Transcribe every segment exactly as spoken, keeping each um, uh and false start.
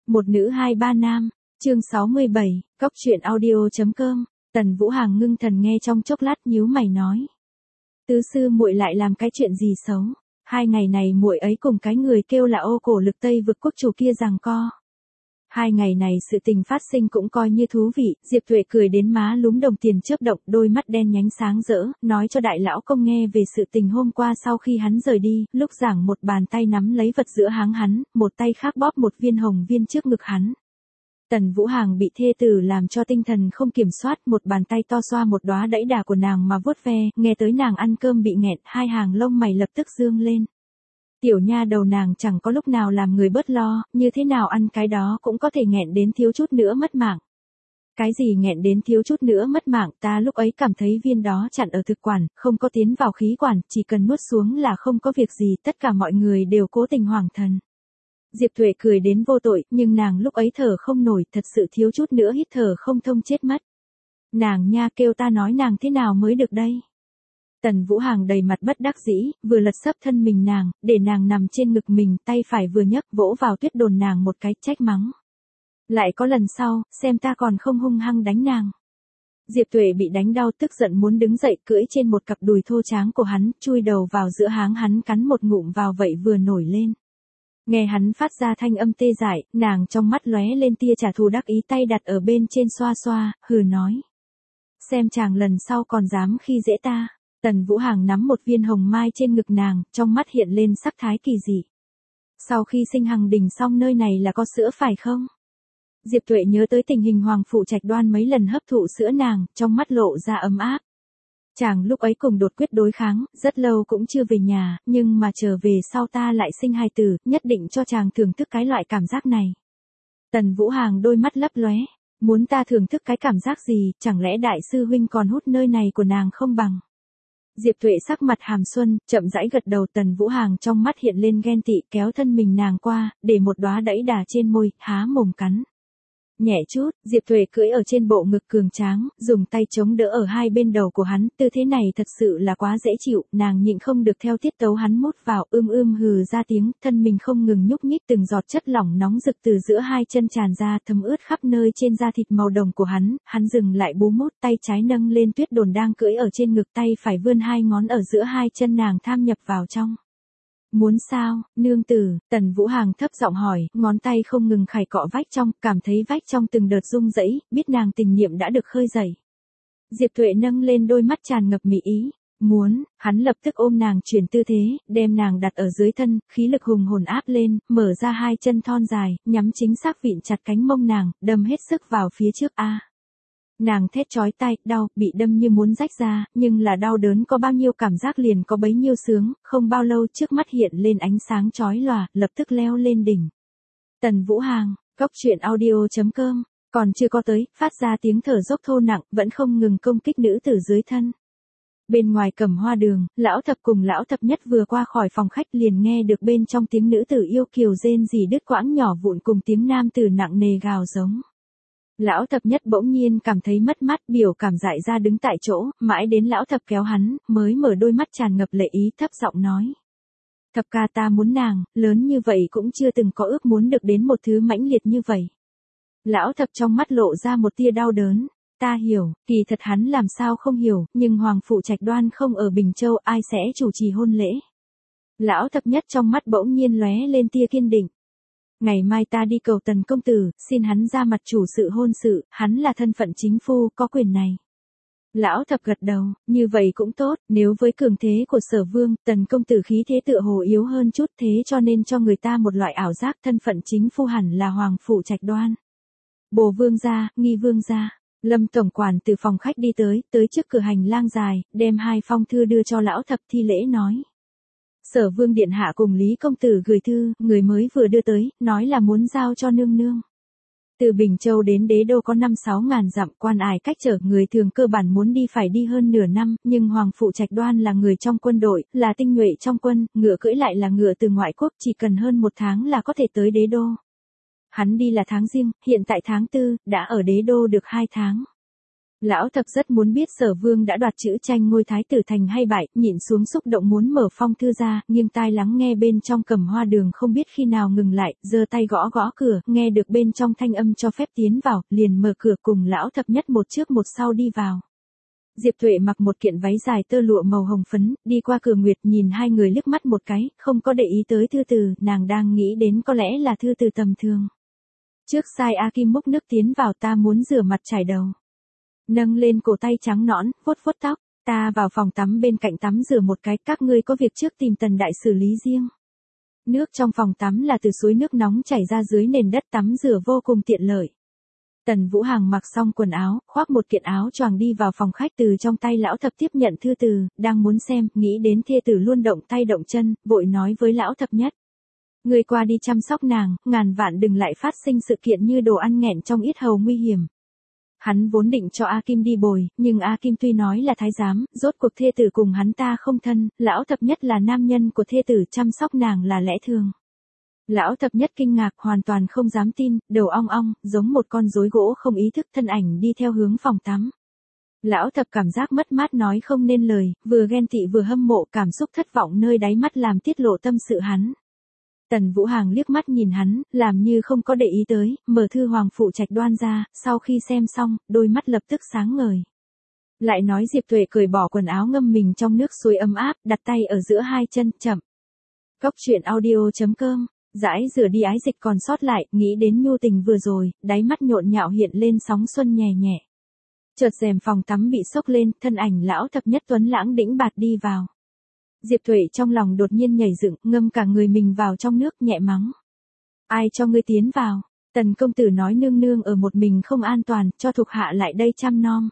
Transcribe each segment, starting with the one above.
Một nữ hai ba nam, chương sáu mươi bảy, cóc truyện audio.com, Tần Vũ Hàng ngưng thần nghe trong chốc lát nhíu mày nói. Tứ sư muội lại làm cái chuyện gì xấu, hai ngày này muội ấy cùng cái người kêu là ô cổ lực Tây vực quốc chủ kia giằng co. Hai ngày này sự tình phát sinh cũng coi như thú vị, Diệp Tuệ cười đến má lúm đồng tiền chớp động, đôi mắt đen nhánh sáng rỡ, nói cho đại lão công nghe về sự tình hôm qua sau khi hắn rời đi, lúc giảng một bàn tay nắm lấy vật giữa háng hắn, một tay khác bóp một viên hồng viên trước ngực hắn. Tần Vũ Hàng bị thê tử làm cho tinh thần không kiểm soát, một bàn tay to xoa một đóa đẫy đà của nàng mà vuốt ve, nghe tới nàng ăn cơm bị nghẹn, hai hàng lông mày lập tức dương lên. Tiểu nha đầu nàng chẳng có lúc nào làm người bớt lo, như thế nào ăn cái đó cũng có thể nghẹn đến thiếu chút nữa mất mạng. Cái gì nghẹn đến thiếu chút nữa mất mạng, ta lúc ấy cảm thấy viên đó chặn ở thực quản, không có tiến vào khí quản, chỉ cần nuốt xuống là không có việc gì, tất cả mọi người đều cố tình hoảng thần. Diệp Tuệ cười đến vô tội, nhưng nàng lúc ấy thở không nổi, thật sự thiếu chút nữa hít thở không thông chết mất. Nàng nha, kêu ta nói nàng thế nào mới được đây. Tần Vũ Hàng đầy mặt bất đắc dĩ, vừa lật sấp thân mình nàng, để nàng nằm trên ngực mình, tay phải vừa nhấc vỗ vào tuyết đồn nàng một cái, trách mắng. Lại có lần sau, xem ta còn không hung hăng đánh nàng. Diệp Tuệ bị đánh đau tức giận muốn đứng dậy, cưỡi trên một cặp đùi thô tráng của hắn, chui đầu vào giữa háng hắn cắn một ngụm vào vậy vừa nổi lên. Nghe hắn phát ra thanh âm tê dại, nàng trong mắt lóe lên tia trả thù đắc ý, tay đặt ở bên trên xoa xoa, hừ nói. Xem chàng lần sau còn dám khi dễ ta. Tần Vũ Hàng nắm một viên hồng mai trên ngực nàng, trong mắt hiện lên sắc thái kỳ dị. Sau khi sinh Hằng Đình xong nơi này là có sữa phải không? Diệp Tuệ nhớ tới tình hình Hoàng Phụ Trạch Đoan mấy lần hấp thụ sữa nàng, trong mắt lộ ra ấm áp. Chàng lúc ấy cùng đột quyết đối kháng, rất lâu cũng chưa về nhà, nhưng mà trở về sau ta lại sinh hài tử, nhất định cho chàng thưởng thức cái loại cảm giác này. Tần Vũ Hàng đôi mắt lấp lóe, muốn ta thưởng thức cái cảm giác gì, chẳng lẽ đại sư huynh còn hút nơi này của nàng không bằng. Diệp Tuệ sắc mặt hàm xuân, chậm rãi gật đầu. Tần Vũ Hàng trong mắt hiện lên ghen tị, kéo thân mình nàng qua, để một đóa đẫy đà trên môi, há mồm cắn. Nhẹ chút, Diệp Tuệ cưỡi ở trên bộ ngực cường tráng, dùng tay chống đỡ ở hai bên đầu của hắn, tư thế này thật sự là quá dễ chịu, nàng nhịn không được theo tiết tấu hắn mút vào, ưm ưm hừ ra tiếng, thân mình không ngừng nhúc nhích, từng giọt chất lỏng nóng rực từ giữa hai chân tràn ra, thấm ướt khắp nơi trên da thịt màu đồng của hắn, hắn dừng lại bú mút, tay trái nâng lên tuyết đồn đang cưỡi ở trên ngực, tay phải vươn hai ngón ở giữa hai chân nàng tham nhập vào trong. Muốn sao, nương tử, Tần Vũ Hàng thấp giọng hỏi, ngón tay không ngừng khải cọ vách trong, cảm thấy vách trong từng đợt rung rẩy, biết nàng tình niệm đã được khơi dậy. Diệp Tuệ nâng lên đôi mắt tràn ngập mị ý, muốn, hắn lập tức ôm nàng chuyển tư thế, đem nàng đặt ở dưới thân, khí lực hùng hồn áp lên, mở ra hai chân thon dài, nhắm chính xác vịn chặt cánh mông nàng, đâm hết sức vào phía trước a. À. Nàng thét chói tai, đau, bị đâm như muốn rách ra, nhưng là đau đớn có bao nhiêu cảm giác liền có bấy nhiêu sướng, không bao lâu trước mắt hiện lên ánh sáng chói lòa, lập tức leo lên đỉnh. Tần Vũ Hàng, cóc truyện audio.com, còn chưa có tới, phát ra tiếng thở dốc thô nặng, vẫn không ngừng công kích nữ tử dưới thân. Bên ngoài Cẩm Hoa Đường, lão thập cùng lão thập nhất vừa qua khỏi phòng khách liền nghe được bên trong tiếng nữ tử yêu kiều rên rỉ đứt quãng nhỏ vụn cùng tiếng nam tử nặng nề gào giống. Lão thập nhất bỗng nhiên cảm thấy mất mát, biểu cảm dại ra đứng tại chỗ, mãi đến lão thập kéo hắn, mới mở đôi mắt tràn ngập lệ ý, thấp giọng nói. Thập ca, ta muốn nàng, lớn như vậy cũng chưa từng có ước muốn được đến một thứ mãnh liệt như vậy. Lão thập trong mắt lộ ra một tia đau đớn, ta hiểu, kỳ thật hắn làm sao không hiểu, nhưng Hoàng Phụ Trạch Đoan không ở Bình Châu, ai sẽ chủ trì hôn lễ. Lão thập nhất trong mắt bỗng nhiên lóe lên tia kiên định. Ngày mai ta đi cầu Tần công tử, xin hắn ra mặt chủ sự hôn sự, hắn là thân phận chính phu, có quyền này. Lão thập gật đầu, như vậy cũng tốt, nếu với cường thế của Sở Vương, Tần công tử khí thế tựa hồ yếu hơn chút, thế cho nên cho người ta một loại ảo giác thân phận chính phu hẳn là Hoàng Phụ Trạch Đoan. Bồ Vương gia, Nghi Vương gia. Lâm tổng quản từ phòng khách đi tới, tới trước cửa hành lang dài, đem hai phong thư đưa cho lão thập, thi lễ nói. Sở Vương điện hạ cùng Lý công tử gửi thư, người mới vừa đưa tới, nói là muốn giao cho nương nương. Từ Bình Châu đến Đế Đô có năm sáu ngàn dặm, quan ải cách trở, người thường cơ bản muốn đi phải đi hơn nửa năm, nhưng Hoàng Phụ Trạch Đoan là người trong quân đội, là tinh nhuệ trong quân, ngựa cưỡi lại là ngựa từ ngoại quốc, chỉ cần hơn một tháng là có thể tới Đế Đô. Hắn đi là tháng Giêng, hiện tại tháng tư, đã ở Đế Đô được hai tháng. Lão thập rất muốn biết Sở Vương đã đoạt chữ tranh ngôi thái tử thành hay bại, nhịn xuống xúc động muốn mở phong thư ra, nghiêng tai lắng nghe bên trong Cẩm Hoa Đường không biết khi nào ngừng lại, giơ tay gõ gõ cửa, nghe được bên trong thanh âm cho phép tiến vào, liền mở cửa cùng lão thập nhất một trước một sau đi vào. Diệp Tuệ mặc một kiện váy dài tơ lụa màu hồng phấn, đi qua cửa nguyệt nhìn hai người liếc mắt một cái, không có để ý tới thư từ, nàng đang nghĩ đến có lẽ là thư từ tầm thường. Trước sai A Kim múc nước tiến vào, ta muốn rửa mặt chải đầu. Nâng lên cổ tay trắng nõn, vuốt vuốt tóc, ta vào phòng tắm bên cạnh tắm rửa một cái, các ngươi có việc trước tìm Tần đại xử lý riêng. Nước trong phòng tắm là từ suối nước nóng chảy ra dưới nền đất, tắm rửa vô cùng tiện lợi. Tần Vũ Hằng mặc xong quần áo, khoác một kiện áo choàng đi vào phòng khách, từ trong tay lão thập tiếp nhận thư từ, đang muốn xem, nghĩ đến thê tử luôn động tay động chân, vội nói với lão thập nhất. Người qua đi chăm sóc nàng, ngàn vạn đừng lại phát sinh sự kiện như đồ ăn nghẹn trong yết hầu nguy hiểm. Hắn vốn định cho A Kim đi bồi, nhưng A Kim tuy nói là thái giám, rốt cuộc thê tử cùng hắn ta không thân, lão thập nhất là nam nhân của thê tử, chăm sóc nàng là lẽ thường. Lão thập nhất kinh ngạc, hoàn toàn không dám tin, đầu ong ong, giống một con rối gỗ không ý thức, thân ảnh đi theo hướng phòng tắm. Lão thập cảm giác mất mát nói không nên lời, vừa ghen tị vừa hâm mộ, cảm xúc thất vọng nơi đáy mắt làm tiết lộ tâm sự hắn. Tần Vũ Hằng liếc mắt nhìn hắn, làm như không có để ý tới, mở thư Hoàng Phụ Trạch Đoan ra, sau khi xem xong, đôi mắt lập tức sáng ngời. Lại nói Diệp Tuệ cởi bỏ quần áo ngâm mình trong nước suối ấm áp, đặt tay ở giữa hai chân, chậm. Cốc truyện audio chấm com, dãi rửa đi ái dịch còn sót lại, nghĩ đến nhu tình vừa rồi, đáy mắt nhộn nhạo hiện lên sóng xuân nhẹ nhẹ. Chợt rèm phòng tắm bị xốc lên, thân ảnh lão thập nhất tuấn lãng đĩnh bạt đi vào. Diệp Tuệ trong lòng đột nhiên nhảy dựng, ngâm cả người mình vào trong nước, nhẹ mắng. Ai cho ngươi tiến vào? Tần công tử nói nương nương ở một mình không an toàn, cho thuộc hạ lại đây chăm nom.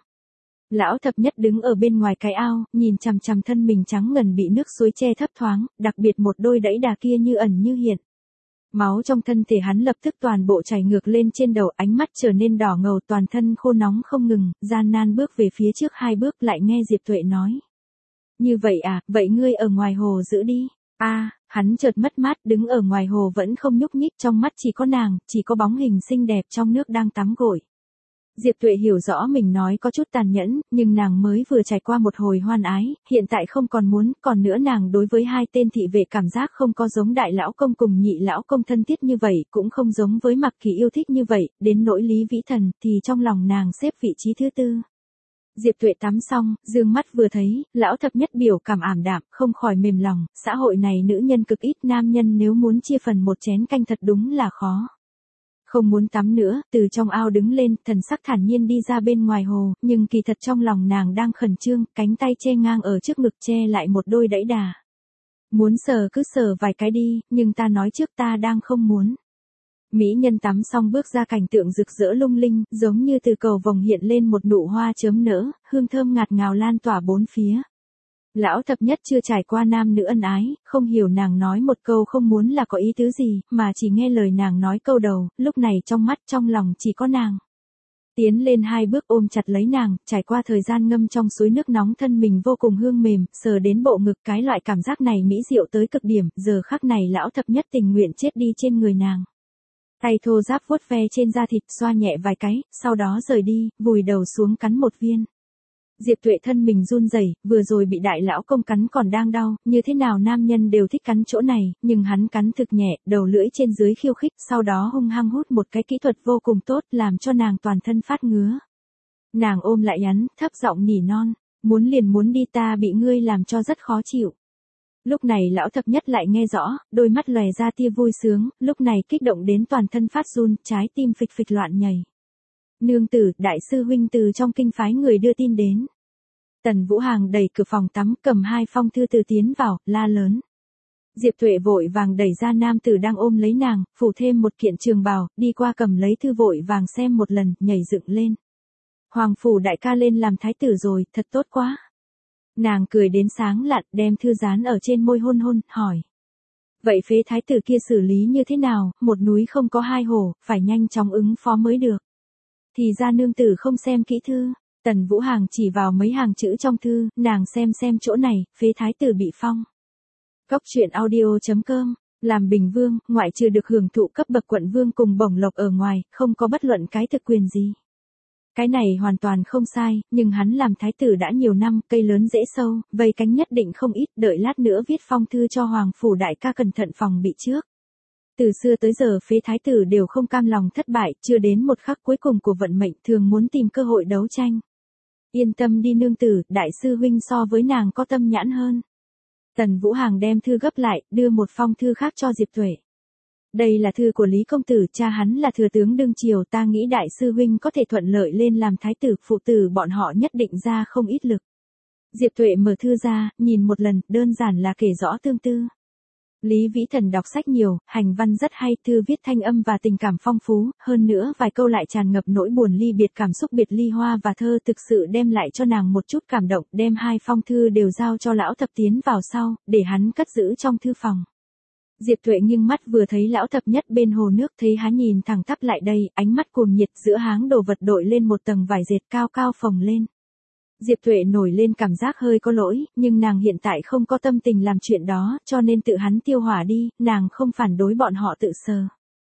Lão thập nhất đứng ở bên ngoài cái ao, nhìn chằm chằm thân mình trắng ngần bị nước suối che thấp thoáng, đặc biệt một đôi đẫy đà kia như ẩn như hiện. Máu trong thân thể hắn lập tức toàn bộ chảy ngược lên trên đầu, ánh mắt trở nên đỏ ngầu, toàn thân khô nóng không ngừng, gian nan bước về phía trước hai bước, lại nghe Diệp Tuệ nói. Như vậy à, vậy ngươi ở ngoài hồ giữ đi. A, à, hắn chợt mất mát, đứng ở ngoài hồ vẫn không nhúc nhích, trong mắt chỉ có nàng, chỉ có bóng hình xinh đẹp trong nước đang tắm gội. Diệp Tuệ hiểu rõ mình nói có chút tàn nhẫn, nhưng nàng mới vừa trải qua một hồi hoan ái, hiện tại không còn muốn, còn nữa nàng đối với hai tên thị vệ cảm giác không có giống đại lão công cùng nhị lão công thân thiết như vậy, cũng không giống với Mặc Kỳ yêu thích như vậy, đến nỗi Lý Vĩ Thần thì trong lòng nàng xếp vị trí thứ tư. Diệp Tuệ tắm xong, dương mắt vừa thấy, lão thập nhất biểu cảm ảm đạm, không khỏi mềm lòng, xã hội này nữ nhân cực ít, nam nhân nếu muốn chia phần một chén canh thật đúng là khó. Không muốn tắm nữa, từ trong ao đứng lên, thần sắc thản nhiên đi ra bên ngoài hồ, nhưng kỳ thật trong lòng nàng đang khẩn trương, cánh tay che ngang ở trước ngực che lại một đôi đẫy đà. Muốn sờ cứ sờ vài cái đi, nhưng ta nói trước ta đang không muốn. Mỹ nhân tắm xong bước ra, cảnh tượng rực rỡ lung linh, giống như từ cầu vồng hiện lên một nụ hoa chớm nở, hương thơm ngạt ngào lan tỏa bốn phía. Lão thập nhất chưa trải qua nam nữ ân ái, không hiểu nàng nói một câu không muốn là có ý tứ gì, mà chỉ nghe lời nàng nói câu đầu, lúc này trong mắt trong lòng chỉ có nàng. Tiến lên hai bước ôm chặt lấy nàng, trải qua thời gian ngâm trong suối nước nóng, thân mình vô cùng hương mềm, sờ đến bộ ngực, cái loại cảm giác này mỹ diệu tới cực điểm, giờ khắc này lão thập nhất tình nguyện chết đi trên người nàng. Tay thô ráp vuốt ve trên da thịt, xoa nhẹ vài cái, sau đó rời đi, vùi đầu xuống cắn một viên. Diệp Tuệ thân mình run rẩy, vừa rồi bị đại lão công cắn còn đang đau, như thế nào nam nhân đều thích cắn chỗ này, nhưng hắn cắn thực nhẹ, đầu lưỡi trên dưới khiêu khích, sau đó hung hăng hút một cái, kỹ thuật vô cùng tốt, làm cho nàng toàn thân phát ngứa. Nàng ôm lại hắn, thấp giọng nỉ non, muốn liền muốn đi, ta bị ngươi làm cho rất khó chịu. Lúc này lão thập nhất lại nghe rõ, đôi mắt lòe ra tia vui sướng, lúc này kích động đến toàn thân phát run, trái tim phịch phịch loạn nhảy. Nương tử, đại sư huynh từ trong kinh phái người đưa tin đến. Tần Vũ Hằng đẩy cửa phòng tắm, cầm hai phong thư từ tiến vào, la lớn. Diệp Tuệ vội vàng đẩy ra nam tử đang ôm lấy nàng, phủ thêm một kiện trường bào, đi qua cầm lấy thư vội vàng xem một lần, nhảy dựng lên. Hoàng phủ đại ca lên làm thái tử rồi, thật tốt quá. Nàng cười đến sáng lạn, đem thư dán ở trên môi hôn hôn, hỏi. Vậy phế thái tử kia xử lý như thế nào, một núi không có hai hổ, phải nhanh chóng ứng phó mới được. Thì ra nương tử không xem kỹ thư, Tần Vũ Hằng chỉ vào mấy hàng chữ trong thư, nàng xem xem chỗ này, phế thái tử bị phong. Cốc truyện audio chấm com, làm bình vương, ngoại trừ được hưởng thụ cấp bậc quận vương cùng bổng lộc ở ngoài, không có bất luận cái thực quyền gì. Cái này hoàn toàn không sai, nhưng hắn làm thái tử đã nhiều năm, cây lớn dễ sâu, vây cánh nhất định không ít, đợi lát nữa viết phong thư cho hoàng phủ đại ca cẩn thận phòng bị trước. Từ xưa tới giờ phế thái tử đều không cam lòng thất bại, chưa đến một khắc cuối cùng của vận mệnh thường muốn tìm cơ hội đấu tranh. Yên tâm đi nương tử, đại sư huynh so với nàng có tâm nhãn hơn. Tần Vũ Hàng đem thư gấp lại, đưa một phong thư khác cho Diệp Tuệ. Đây là thư của Lý Công Tử, cha hắn là thừa tướng đương triều, ta nghĩ đại sư huynh có thể thuận lợi lên làm thái tử, phụ tử bọn họ nhất định ra không ít lực. Diệp Tuệ mở thư ra, nhìn một lần, đơn giản là kể rõ tương tư. Lý Vĩ Thần đọc sách nhiều, hành văn rất hay, thư viết thanh âm và tình cảm phong phú, hơn nữa vài câu lại tràn ngập nỗi buồn ly biệt, cảm xúc biệt ly, hoa và thơ thực sự đem lại cho nàng một chút cảm động, đem hai phong thư đều giao cho lão thập tiến vào sau, để hắn cất giữ trong thư phòng. Diệp Tuệ nghiêng mắt vừa thấy lão thập nhất bên hồ nước, thấy hắn nhìn thẳng tắp lại đây, ánh mắt cuồng nhiệt, giữa háng đồ vật đội lên một tầng vải dệt cao cao phồng lên. Diệp Tuệ nổi lên cảm giác hơi có lỗi, nhưng nàng hiện tại không có tâm tình làm chuyện đó, cho nên tự hắn tiêu hỏa đi, nàng không phản đối bọn họ tự sờ.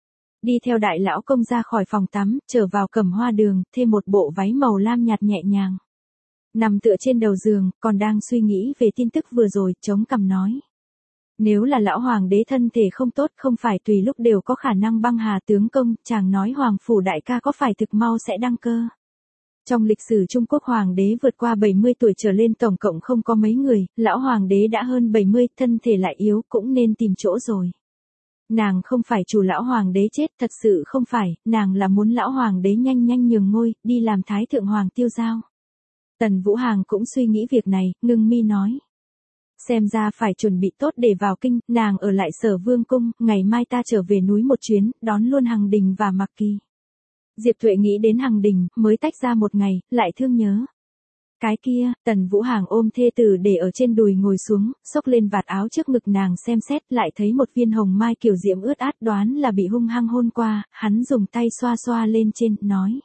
Đi theo đại lão công ra khỏi phòng tắm, trở vào Cẩm Hoa Đường, thêm một bộ váy màu lam nhạt nhẹ nhàng. Nằm tựa trên đầu giường, còn đang suy nghĩ về tin tức vừa rồi, chống cằm nói. Nếu là lão hoàng đế thân thể không tốt, không phải tùy lúc đều có khả năng băng hà tướng công, chàng nói hoàng phủ đại ca có phải thực mau sẽ đăng cơ. Trong lịch sử Trung Quốc hoàng đế vượt qua bảy mươi tuổi trở lên tổng cộng không có mấy người, lão hoàng đế đã hơn bảy mươi, thân thể lại yếu, cũng nên tìm chỗ rồi. Nàng không phải chủ lão hoàng đế chết, thật sự không phải, nàng là muốn lão hoàng đế nhanh nhanh nhường ngôi, đi làm thái thượng hoàng tiêu giao. Tần Vũ Hàng cũng suy nghĩ việc này, ngưng mi nói. Xem ra phải chuẩn bị tốt để vào kinh, nàng ở lại Sở Vương cung, ngày mai ta trở về núi một chuyến, đón luôn Hằng Đình và Mạc Kỳ. Diệp Tuệ nghĩ đến Hằng Đình, mới tách ra một ngày, lại thương nhớ. Cái kia, Tần Vũ Hàng ôm thê tử để ở trên đùi ngồi xuống, xốc lên vạt áo trước ngực nàng xem xét, lại thấy một viên hồng mai kiểu diễm ướt át, đoán là bị hung hăng hôn qua, hắn dùng tay xoa xoa lên trên, nói.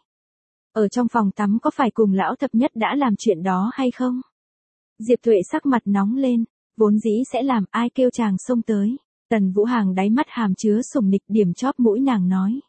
Ở trong phòng tắm có phải cùng lão thập nhất đã làm chuyện đó hay không? Diệp Tuệ sắc mặt nóng lên, vốn dĩ sẽ làm, ai kêu chàng xông tới. Tần Vũ Hàng đáy mắt hàm chứa sủng nịch, điểm chóp mũi nàng nói.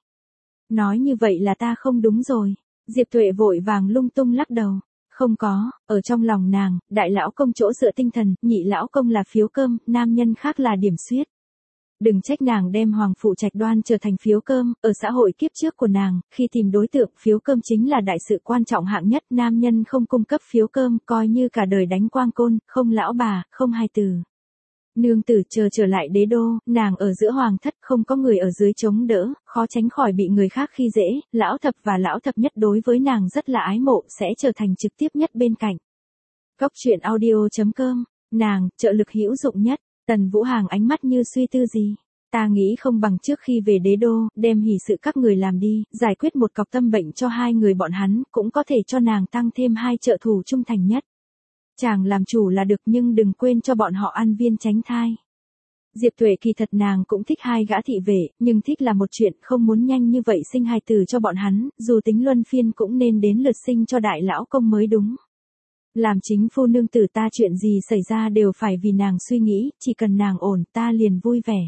Nói như vậy là ta không đúng rồi. Diệp Tuệ vội vàng lung tung lắc đầu. Không có, ở trong lòng nàng, đại lão công chỗ dựa tinh thần, nhị lão công là phiếu cơm, nam nhân khác là điểm xuyết. Đừng trách nàng đem hoàng phụ Trạch Đoan trở thành phiếu cơm, ở xã hội kiếp trước của nàng, khi tìm đối tượng, phiếu cơm chính là đại sự quan trọng hạng nhất, nam nhân không cung cấp phiếu cơm, coi như cả đời đánh quang côn, không lão bà, không hài tử. Nương tử chờ trở lại đế đô, nàng ở giữa hoàng thất, không có người ở dưới chống đỡ, khó tránh khỏi bị người khác khi dễ, lão thập và lão thập nhất đối với nàng rất là ái mộ, sẽ trở thành trực tiếp nhất bên cạnh. Góc truyện audio chấm com, nàng, trợ lực hữu dụng nhất. Tần Vũ Hàng ánh mắt như suy tư gì. Ta nghĩ không bằng trước khi về đế đô, đem hỷ sự các người làm đi, giải quyết một cọc tâm bệnh cho hai người bọn hắn, cũng có thể cho nàng tăng thêm hai trợ thủ trung thành nhất. Chàng làm chủ là được, nhưng đừng quên cho bọn họ ăn viên tránh thai. Diệp Tuệ kỳ thật nàng cũng thích hai gã thị vệ, nhưng thích là một chuyện, không muốn nhanh như vậy sinh hài tử cho bọn hắn, dù tính luân phiên cũng nên đến lượt sinh cho đại lão công mới đúng. Làm chính phu nương tử ta, chuyện gì xảy ra đều phải vì nàng suy nghĩ, chỉ cần nàng ổn ta liền vui vẻ.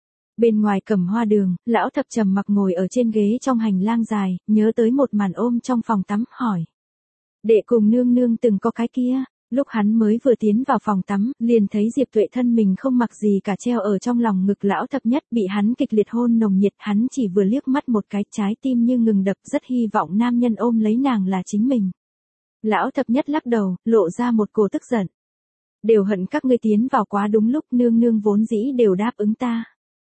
Bên ngoài Cẩm Hoa Đường, lão thập trầm mặc ngồi ở trên ghế trong hành lang dài, nhớ tới một màn ôm trong phòng tắm, hỏi. Đệ cùng nương nương từng có cái kia, lúc hắn mới vừa tiến vào phòng tắm, liền thấy Diệp Tuệ thân mình không mặc gì cả treo ở trong lòng ngực lão thập nhất, bị hắn kịch liệt hôn nồng nhiệt, hắn chỉ vừa liếc mắt một cái, trái tim như ngừng đập, rất hy vọng nam nhân ôm lấy nàng là chính mình. Lão thập nhất lắc đầu, lộ ra một cổ tức giận. Đều hận các ngươi tiến vào quá đúng lúc, nương nương vốn dĩ đều đáp ứng ta.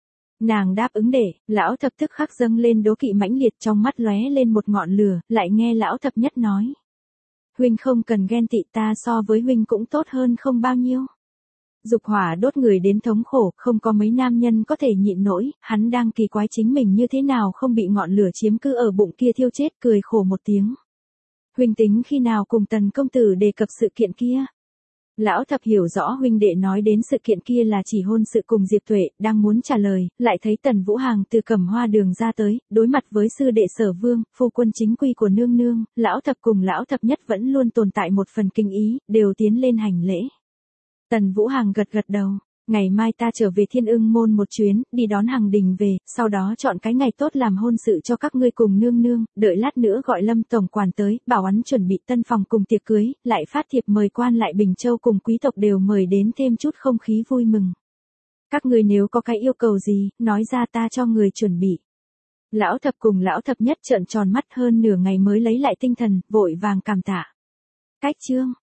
Nàng đáp ứng để, lão thập tức khắc dâng lên đố kỵ mãnh liệt, trong mắt lóe lên một ngọn lửa, lại nghe lão thập nhất nói. Huynh không cần ghen tị, ta so với huynh cũng tốt hơn không bao nhiêu. Dục hỏa đốt người đến thống khổ, không có mấy nam nhân có thể nhịn nổi, hắn đang kỳ quái chính mình như thế nào không bị ngọn lửa chiếm cứ ở bụng kia thiêu chết, cười khổ một tiếng. Huynh tính khi nào cùng Tần công tử đề cập sự kiện kia? Lão thập hiểu rõ huynh đệ nói đến sự kiện kia là chỉ hôn sự cùng Diệp Tuệ, đang muốn trả lời, lại thấy Tần Vũ Hàng từ Cẩm Hoa Đường ra tới, đối mặt với sư đệ Sở Vương, phu quân chính quy của nương nương, lão thập cùng lão thập nhất vẫn luôn tồn tại một phần kinh ý, đều tiến lên hành lễ. Tần Vũ Hàng gật gật đầu, Ngày mai ta trở về Thiên Ưng Môn một chuyến, đi đón Hằng Đình về, sau đó chọn cái ngày tốt làm hôn sự cho các ngươi cùng nương nương, đợi lát nữa gọi Lâm tổng quản tới, bảo hắn chuẩn bị tân phòng cùng tiệc cưới, lại phát thiệp mời quan lại Bình Châu cùng quý tộc đều mời đến thêm chút không khí vui mừng. Các ngươi nếu có cái yêu cầu gì, nói ra ta cho người chuẩn bị. Lão thập cùng lão thập nhất trợn tròn mắt hơn nửa ngày mới lấy lại tinh thần, vội vàng cảm tạ. Cách chương